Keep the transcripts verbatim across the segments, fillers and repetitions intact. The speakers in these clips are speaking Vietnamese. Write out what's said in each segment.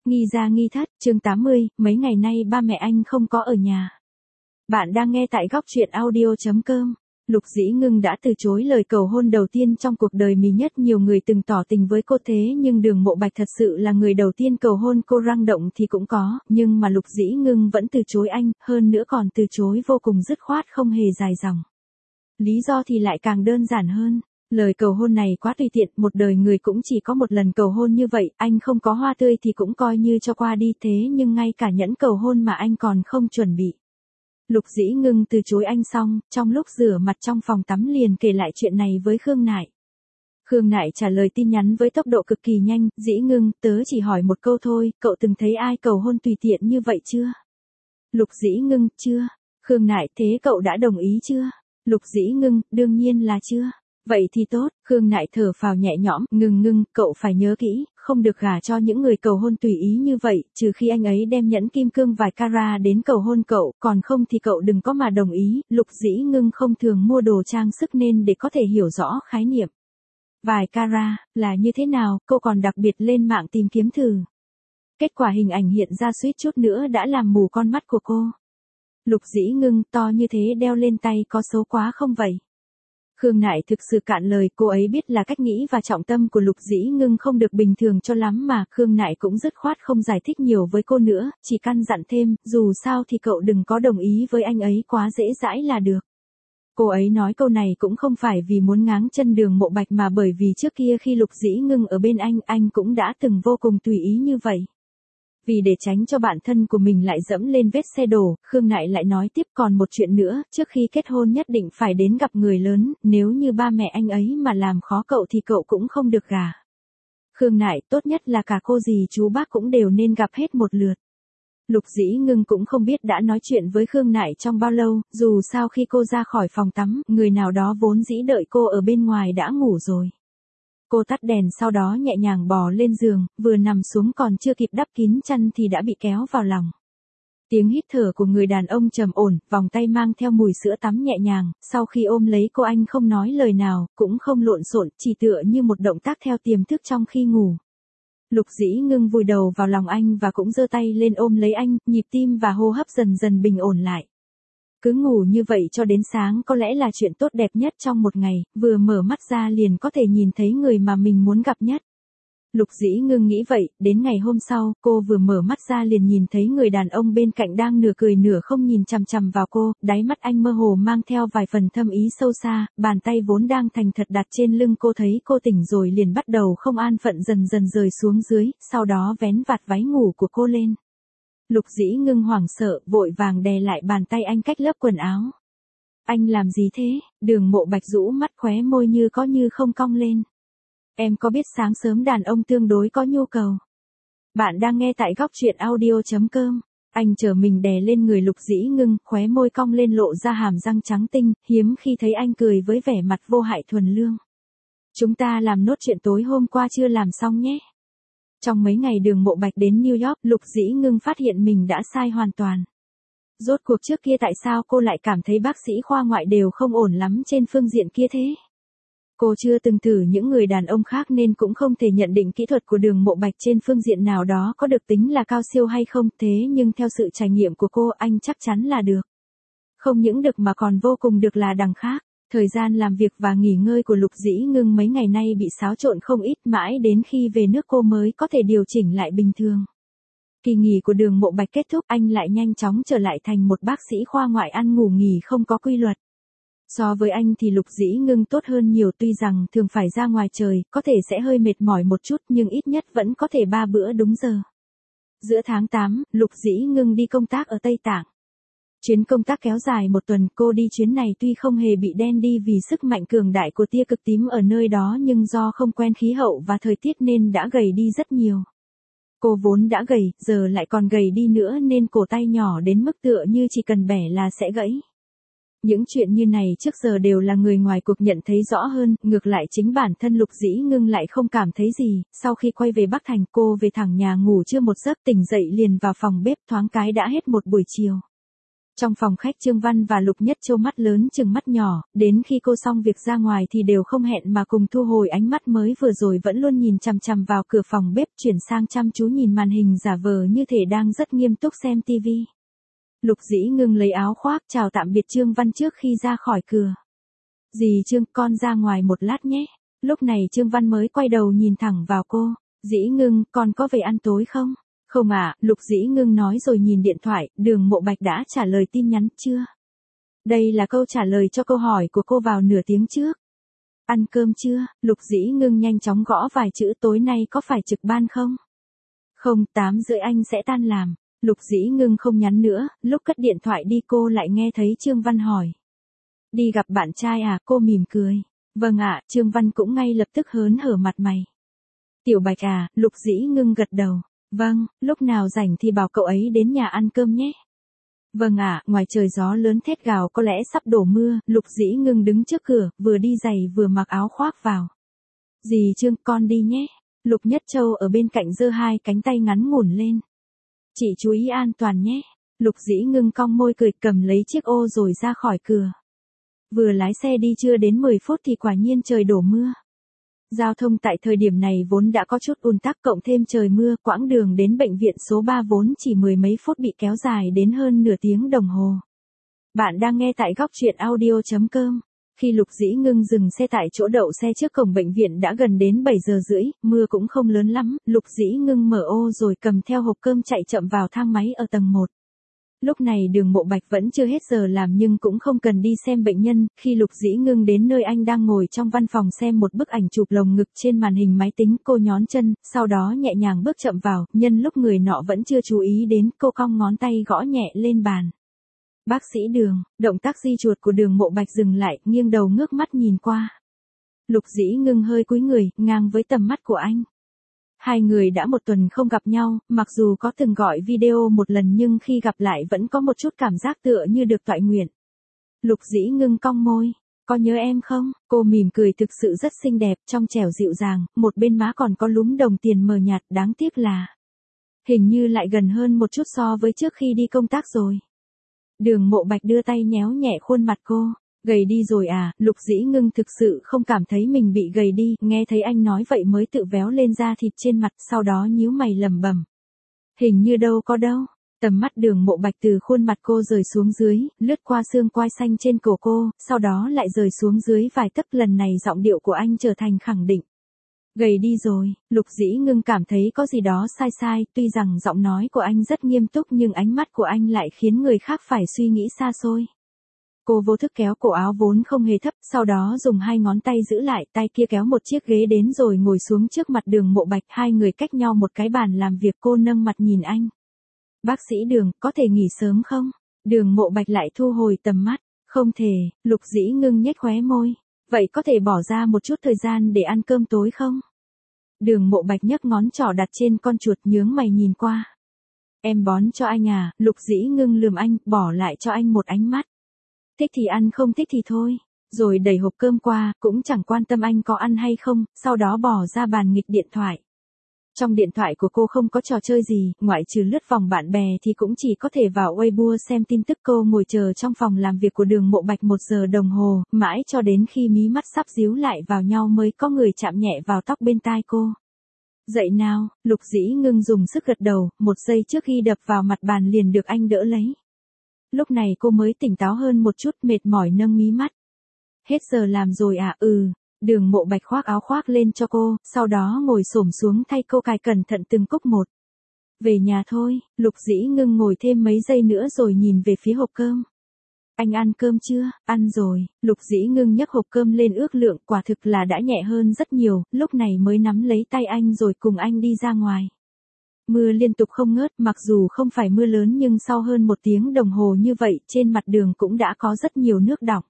Nghi gia nghi thất, chương tám mươi, mấy ngày nay ba mẹ anh không có ở nhà. Bạn đang nghe tại góc truyện audio chấm com. Lục Dĩ Ngưng đã từ chối lời cầu hôn đầu tiên trong cuộc đời mình, nhất nhiều người từng tỏ tình với cô thế nhưng Đường Mộ Bạch thật sự là người đầu tiên cầu hôn cô. Răng động thì cũng có, nhưng mà Lục Dĩ Ngưng vẫn từ chối anh, hơn nữa còn từ chối vô cùng dứt khoát, không hề dài dòng. Lý do thì lại càng đơn giản hơn. Lời cầu hôn này quá tùy tiện, một đời người cũng chỉ có một lần cầu hôn như vậy, anh không có hoa tươi thì cũng coi như cho qua đi, thế nhưng ngay cả nhẫn cầu hôn mà anh còn không chuẩn bị. Lục Dĩ Ngưng từ chối anh xong, trong lúc rửa mặt trong phòng tắm liền kể lại chuyện này với Khương Nại. Khương Nại trả lời tin nhắn với tốc độ cực kỳ nhanh, Dĩ Ngưng, tớ chỉ hỏi một câu thôi, cậu từng thấy ai cầu hôn tùy tiện như vậy chưa? Lục Dĩ Ngưng, chưa. Khương Nại, thế cậu đã đồng ý chưa? Lục Dĩ Ngưng, đương nhiên là chưa. Vậy thì tốt, Khương Nại thở phào nhẹ nhõm, ngừng ngưng, cậu phải nhớ kỹ, không được gả cho những người cầu hôn tùy ý như vậy, trừ khi anh ấy đem nhẫn kim cương vài carat đến cầu hôn cậu, còn không thì cậu đừng có mà đồng ý. Lục Dĩ Ngưng không thường mua đồ trang sức nên để có thể hiểu rõ khái niệm. Vài carat, là như thế nào, cô còn đặc biệt lên mạng tìm kiếm thử. Kết quả hình ảnh hiện ra suýt chút nữa đã làm mù con mắt của cô. Lục Dĩ Ngưng, to như thế đeo lên tay có xấu quá không vậy? Khương Nại thực sự cạn lời, cô ấy biết là cách nghĩ và trọng tâm của Lục Dĩ Ngưng không được bình thường cho lắm mà, Khương Nại cũng dứt khoát không giải thích nhiều với cô nữa, chỉ căn dặn thêm, dù sao thì cậu đừng có đồng ý với anh ấy quá dễ dãi là được. Cô ấy nói câu này cũng không phải vì muốn ngáng chân Đường Mộ Bạch mà bởi vì trước kia khi Lục Dĩ Ngưng ở bên anh, anh cũng đã từng vô cùng tùy ý như vậy. Vì để tránh cho bản thân của mình lại dẫm lên vết xe đổ, Khương Nại lại nói tiếp, còn một chuyện nữa, trước khi kết hôn nhất định phải đến gặp người lớn, nếu như ba mẹ anh ấy mà làm khó cậu thì cậu cũng không được gả. Khương Nại, tốt nhất là cả cô dì chú bác cũng đều nên gặp hết một lượt. Lục Dĩ Ngưng cũng không biết đã nói chuyện với Khương Nại trong bao lâu, dù sao khi cô ra khỏi phòng tắm, người nào đó vốn dĩ đợi cô ở bên ngoài đã ngủ rồi. Cô tắt đèn sau đó nhẹ nhàng bò lên giường, vừa nằm xuống còn chưa kịp đắp kín chăn thì đã bị kéo vào lòng. Tiếng hít thở của người đàn ông trầm ổn, vòng tay mang theo mùi sữa tắm nhẹ nhàng, sau khi ôm lấy cô anh không nói lời nào, cũng không lộn xộn, chỉ tựa như một động tác theo tiềm thức trong khi ngủ. Lục Dĩ Ngưng vùi đầu vào lòng anh và cũng giơ tay lên ôm lấy anh, nhịp tim và hô hấp dần dần bình ổn lại. Cứ ngủ như vậy cho đến sáng có lẽ là chuyện tốt đẹp nhất trong một ngày, vừa mở mắt ra liền có thể nhìn thấy người mà mình muốn gặp nhất. Lục Dĩ Ngưng nghĩ vậy, đến ngày hôm sau, cô vừa mở mắt ra liền nhìn thấy người đàn ông bên cạnh đang nửa cười nửa không nhìn chằm chằm vào cô, đáy mắt anh mơ hồ mang theo vài phần thâm ý sâu xa, bàn tay vốn đang thành thật đặt trên lưng cô, thấy cô tỉnh rồi liền bắt đầu không an phận dần dần rời xuống dưới, sau đó vén vạt váy ngủ của cô lên. Lục Dĩ Ngưng hoảng sợ, vội vàng đè lại bàn tay anh cách lớp quần áo. Anh làm gì thế? Đường Mộ Bạch rũ mắt, khóe môi như có như không cong lên. Em có biết sáng sớm đàn ông tương đối có nhu cầu. Bạn đang nghe tại góc truyện audio chấm com. Anh trở mình đè lên người Lục Dĩ Ngưng, khóe môi cong lên lộ ra hàm răng trắng tinh, hiếm khi thấy anh cười với vẻ mặt vô hại thuần lương. Chúng ta làm nốt chuyện tối hôm qua chưa làm xong nhé. Trong mấy ngày Đường Mộ Bạch đến New York, Lục Dĩ Ngưng phát hiện mình đã sai hoàn toàn. Rốt cuộc trước kia tại sao cô lại cảm thấy bác sĩ khoa ngoại đều không ổn lắm trên phương diện kia thế? Cô chưa từng thử những người đàn ông khác nên cũng không thể nhận định kỹ thuật của Đường Mộ Bạch trên phương diện nào đó có được tính là cao siêu hay không, thế nhưng theo sự trải nghiệm của cô, anh chắc chắn là được. Không những được mà còn vô cùng được là đằng khác. Thời gian làm việc và nghỉ ngơi của Lục Dĩ Ngưng mấy ngày nay bị xáo trộn không ít, mãi đến khi về nước cô mới có thể điều chỉnh lại bình thường. Kỳ nghỉ của Đường Mộ Bạch kết thúc, anh lại nhanh chóng trở lại thành một bác sĩ khoa ngoại ăn ngủ nghỉ không có quy luật. So với anh thì Lục Dĩ Ngưng tốt hơn nhiều, tuy rằng thường phải ra ngoài trời, có thể sẽ hơi mệt mỏi một chút nhưng ít nhất vẫn có thể ba bữa đúng giờ. Giữa tháng tám, Lục Dĩ Ngưng đi công tác ở Tây Tạng. Chuyến công tác kéo dài một tuần, cô đi chuyến này tuy không hề bị đen đi vì sức mạnh cường đại của tia cực tím ở nơi đó nhưng do không quen khí hậu và thời tiết nên đã gầy đi rất nhiều. Cô vốn đã gầy, giờ lại còn gầy đi nữa nên cổ tay nhỏ đến mức tựa như chỉ cần bẻ là sẽ gãy. Những chuyện như này trước giờ đều là người ngoài cuộc nhận thấy rõ hơn, ngược lại chính bản thân Lục Dĩ Ngưng lại không cảm thấy gì. Sau khi quay về Bắc Thành, cô về thẳng nhà ngủ chưa một giấc, tỉnh dậy liền vào phòng bếp, thoáng cái đã hết một buổi chiều. Trong phòng khách Trương Văn và Lục Nhất Châu mắt lớn chừng mắt nhỏ, đến khi cô xong việc ra ngoài thì đều không hẹn mà cùng thu hồi ánh mắt mới vừa rồi vẫn luôn nhìn chằm chằm vào cửa phòng bếp chuyển sang chăm chú nhìn màn hình giả vờ như thể đang rất nghiêm túc xem tivi. Lục Dĩ Ngưng lấy áo khoác chào tạm biệt Trương Văn trước khi ra khỏi cửa. Dì Trương, con ra ngoài một lát nhé. Lúc này Trương Văn mới quay đầu nhìn thẳng vào cô. Dĩ Ngưng, con có về ăn tối không? Không ạ, à, Lục Dĩ Ngưng nói rồi nhìn điện thoại, Đường Mộ Bạch đã trả lời tin nhắn chưa? Đây là câu trả lời cho câu hỏi của cô vào nửa tiếng trước. Ăn cơm chưa? Lục Dĩ Ngưng nhanh chóng gõ vài chữ tối nay có phải trực ban không? Không, tám rưỡi anh sẽ tan làm. Lục Dĩ Ngưng không nhắn nữa, lúc cất điện thoại đi cô lại nghe thấy Trương Văn hỏi. Đi gặp bạn trai à? Cô mỉm cười. Vâng ạ, Trương Văn cũng ngay lập tức hớn hở mặt mày. Tiểu Bạch à? Lục Dĩ Ngưng gật đầu. Vâng, lúc nào rảnh thì bảo cậu ấy đến nhà ăn cơm nhé. Vâng ạ, ngoài trời gió lớn thét gào có lẽ sắp đổ mưa, Lục Dĩ Ngưng đứng trước cửa, vừa đi giày vừa mặc áo khoác vào. Dì Trương, con đi nhé. Lục Nhất Châu ở bên cạnh giơ hai cánh tay ngắn ngủn lên. Chị chú ý an toàn nhé. Lục Dĩ Ngưng cong môi cười cầm lấy chiếc ô rồi ra khỏi cửa. Vừa lái xe đi chưa đến mười phút thì quả nhiên trời đổ mưa. Giao thông tại thời điểm này vốn đã có chút ùn tắc cộng thêm trời mưa, quãng đường đến bệnh viện số ba vốn chỉ mười mấy phút bị kéo dài đến hơn nửa tiếng đồng hồ. Bạn đang nghe tại góc truyện audio chấm com. Khi Lục Dĩ Ngưng dừng xe tại chỗ đậu xe trước cổng bệnh viện đã gần đến bảy giờ rưỡi, mưa cũng không lớn lắm, Lục Dĩ Ngưng mở ô rồi cầm theo hộp cơm chạy chậm vào thang máy ở tầng một. Lúc này Đường Mộ Bạch vẫn chưa hết giờ làm nhưng cũng không cần đi xem bệnh nhân, khi Lục Dĩ Ngưng đến nơi anh đang ngồi trong văn phòng xem một bức ảnh chụp lồng ngực trên màn hình máy tính, cô nhón chân, sau đó nhẹ nhàng bước chậm vào, nhân lúc người nọ vẫn chưa chú ý đến, cô cong ngón tay gõ nhẹ lên bàn. Bác sĩ Đường, động tác di chuột của Đường Mộ Bạch dừng lại, nghiêng đầu ngước mắt nhìn qua. Lục Dĩ Ngưng hơi cúi người, ngang với tầm mắt của anh. Hai người đã một tuần không gặp nhau, mặc dù có từng gọi video một lần nhưng khi gặp lại vẫn có một chút cảm giác tựa như được toại nguyện. Lục Dĩ Ngưng cong môi. Có nhớ em không? Cô mỉm cười thực sự rất xinh đẹp, trong trẻo dịu dàng, một bên má còn có lúm đồng tiền mờ nhạt, đáng tiếc là hình như lại gần hơn một chút so với trước khi đi công tác rồi. Đường Mộ Bạch đưa tay nhéo nhẹ khuôn mặt cô. Gầy đi rồi à? Lục Dĩ Ngưng thực sự không cảm thấy mình bị gầy đi, nghe thấy anh nói vậy mới tự véo lên da thịt trên mặt, sau đó nhíu mày lẩm bẩm. Hình như đâu có đâu. Tầm mắt Đường Mộ Bạch từ khuôn mặt cô rời xuống dưới, lướt qua xương quai xanh trên cổ cô, sau đó lại rời xuống dưới vài tấc, lần này giọng điệu của anh trở thành khẳng định. Gầy đi rồi. Lục Dĩ Ngưng cảm thấy có gì đó sai sai, tuy rằng giọng nói của anh rất nghiêm túc nhưng ánh mắt của anh lại khiến người khác phải suy nghĩ xa xôi. Cô vô thức kéo cổ áo vốn không hề thấp, sau đó dùng hai ngón tay giữ lại, tay kia kéo một chiếc ghế đến rồi ngồi xuống trước mặt Đường Mộ Bạch, hai người cách nhau một cái bàn làm việc, cô nâng mặt nhìn anh. Bác sĩ Đường, có thể nghỉ sớm không? Đường Mộ Bạch lại thu hồi tầm mắt. Không thể. Lục Dĩ Ngưng nhếch khóe môi. Vậy có thể bỏ ra một chút thời gian để ăn cơm tối không? Đường Mộ Bạch nhấc ngón trỏ đặt trên con chuột, nhướng mày nhìn qua. Em bón cho anh à? Lục Dĩ Ngưng lườm anh, bỏ lại cho anh một ánh mắt. Thích thì ăn, không thích thì thôi. Rồi đẩy hộp cơm qua, cũng chẳng quan tâm anh có ăn hay không, sau đó bỏ ra bàn nghịch điện thoại. Trong điện thoại của cô không có trò chơi gì, ngoại trừ lướt vòng bạn bè thì cũng chỉ có thể vào Weibo xem tin tức. Cô ngồi chờ trong phòng làm việc của Đường Mộ Bạch một giờ đồng hồ, mãi cho đến khi mí mắt sắp díu lại vào nhau mới có người chạm nhẹ vào tóc bên tai cô. Dậy nào? Lục Dĩ Ngưng dùng sức gật đầu, một giây trước khi đập vào mặt bàn liền được anh đỡ lấy. Lúc này cô mới tỉnh táo hơn một chút, mệt mỏi nâng mí mắt. Hết giờ làm rồi à? Ừ. Đường Mộ Bạch khoác áo khoác lên cho cô, sau đó ngồi xổm xuống thay cô cài cẩn thận từng cúc một. Về nhà thôi. Lục Dĩ Ngưng ngồi thêm mấy giây nữa rồi nhìn về phía hộp cơm. Anh ăn cơm chưa? Ăn rồi. Lục Dĩ Ngưng nhấc hộp cơm lên ước lượng, quả thực là đã nhẹ hơn rất nhiều, lúc này mới nắm lấy tay anh rồi cùng anh đi ra ngoài. Mưa liên tục không ngớt, mặc dù không phải mưa lớn nhưng sau hơn một tiếng đồng hồ như vậy, trên mặt đường cũng đã có rất nhiều nước đọng.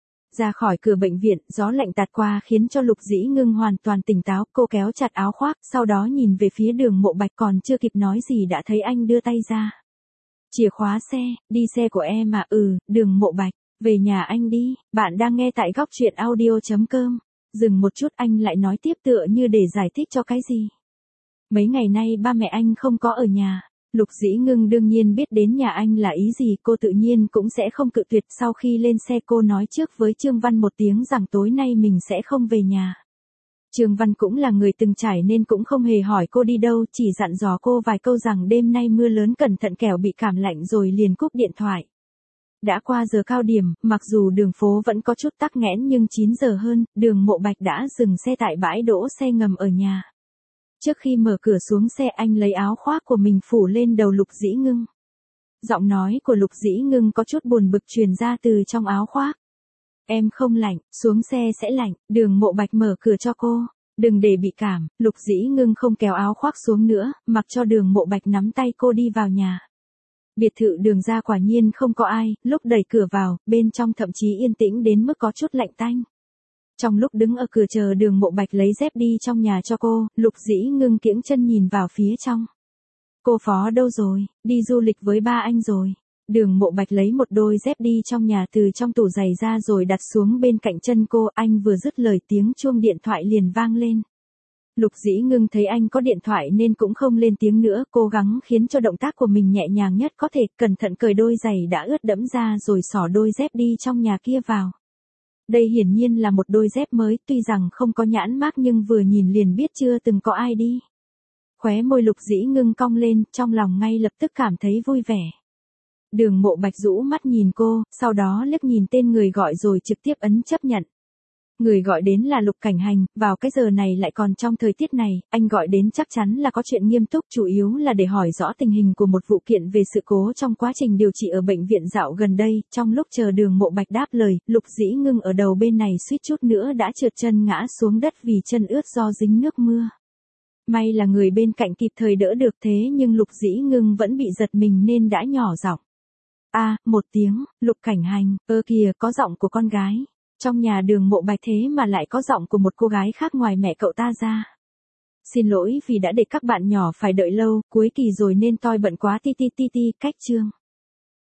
Ra khỏi cửa bệnh viện, gió lạnh tạt qua khiến cho Lục Dĩ Ngưng hoàn toàn tỉnh táo, cô kéo chặt áo khoác, sau đó nhìn về phía Đường Mộ Bạch, còn chưa kịp nói gì đã thấy anh đưa tay ra. Chìa khóa xe, đi xe của em à? Ừ. Đường Mộ Bạch, về nhà anh đi. Bạn đang nghe tại góc truyện audio chấm com. Dừng một chút anh lại nói tiếp tựa như để giải thích cho cái gì. Mấy ngày nay ba mẹ anh không có ở nhà. Lục Dĩ Ngưng đương nhiên biết đến nhà anh là ý gì, cô tự nhiên cũng sẽ không cự tuyệt. Sau khi lên xe cô nói trước với Trương Văn một tiếng rằng tối nay mình sẽ không về nhà. Trương Văn cũng là người từng trải nên cũng không hề hỏi cô đi đâu, chỉ dặn dò cô vài câu rằng đêm nay mưa lớn cẩn thận kẻo bị cảm lạnh rồi liền cúp điện thoại. Đã qua giờ cao điểm, mặc dù đường phố vẫn có chút tắc nghẽn nhưng chín giờ hơn, Đường Mộ Bạch đã dừng xe tại bãi đỗ xe ngầm ở nhà. Trước khi mở cửa xuống xe anh lấy áo khoác của mình phủ lên đầu Lục Dĩ Ngưng. Giọng nói của Lục Dĩ Ngưng có chút buồn bực truyền ra từ trong áo khoác. Em không lạnh, xuống xe sẽ lạnh. Đường Mộ Bạch mở cửa cho cô. Đừng để bị cảm. Lục Dĩ Ngưng không kéo áo khoác xuống nữa, mặc cho Đường Mộ Bạch nắm tay cô đi vào nhà. Biệt thự Đường gia quả nhiên không có ai, lúc đẩy cửa vào, bên trong thậm chí yên tĩnh đến mức có chút lạnh tanh. Trong lúc đứng ở cửa chờ Đường Mộ Bạch lấy dép đi trong nhà cho cô, Lục Dĩ Ngưng kiễng chân nhìn vào phía trong. Cô Phó đâu rồi? Đi du lịch với ba anh rồi. Đường Mộ Bạch lấy một đôi dép đi trong nhà từ trong tủ giày ra rồi đặt xuống bên cạnh chân cô. Anh vừa dứt lời tiếng chuông điện thoại liền vang lên. Lục Dĩ Ngưng thấy anh có điện thoại nên cũng không lên tiếng nữa, cố gắng khiến cho động tác của mình nhẹ nhàng nhất có thể, cẩn thận cởi đôi giày đã ướt đẫm ra rồi xỏ đôi dép đi trong nhà kia vào. Đây hiển nhiên là một đôi dép mới, tuy rằng không có nhãn mác nhưng vừa nhìn liền biết chưa từng có ai đi. Khóe môi Lục Dĩ Ngưng cong lên, trong lòng ngay lập tức cảm thấy vui vẻ. Đường Mộ Bạch rũ mắt nhìn cô, sau đó liếc nhìn tên người gọi rồi trực tiếp ấn chấp nhận. Người gọi đến là Lục Cảnh Hành, vào cái giờ này lại còn trong thời tiết này, anh gọi đến chắc chắn là có chuyện nghiêm túc, chủ yếu là để hỏi rõ tình hình của một vụ kiện về sự cố trong quá trình điều trị ở bệnh viện dạo gần đây. Trong lúc chờ Đường Mộ Bạch đáp lời, Lục Dĩ Ngưng ở đầu bên này suýt chút nữa đã trượt chân ngã xuống đất vì chân ướt do dính nước mưa. May là người bên cạnh kịp thời đỡ được, thế nhưng Lục Dĩ Ngưng vẫn bị giật mình nên đã nhỏ giọng. A, à, một tiếng. Lục Cảnh Hành, ơ kìa, có giọng của con gái. Trong nhà Đường Mộ Bạch thế mà lại có giọng của một cô gái khác ngoài mẹ cậu ta ra. Xin lỗi vì đã để các bạn nhỏ phải đợi lâu, cuối kỳ rồi nên tôi bận quá ti ti ti ti, cách chương.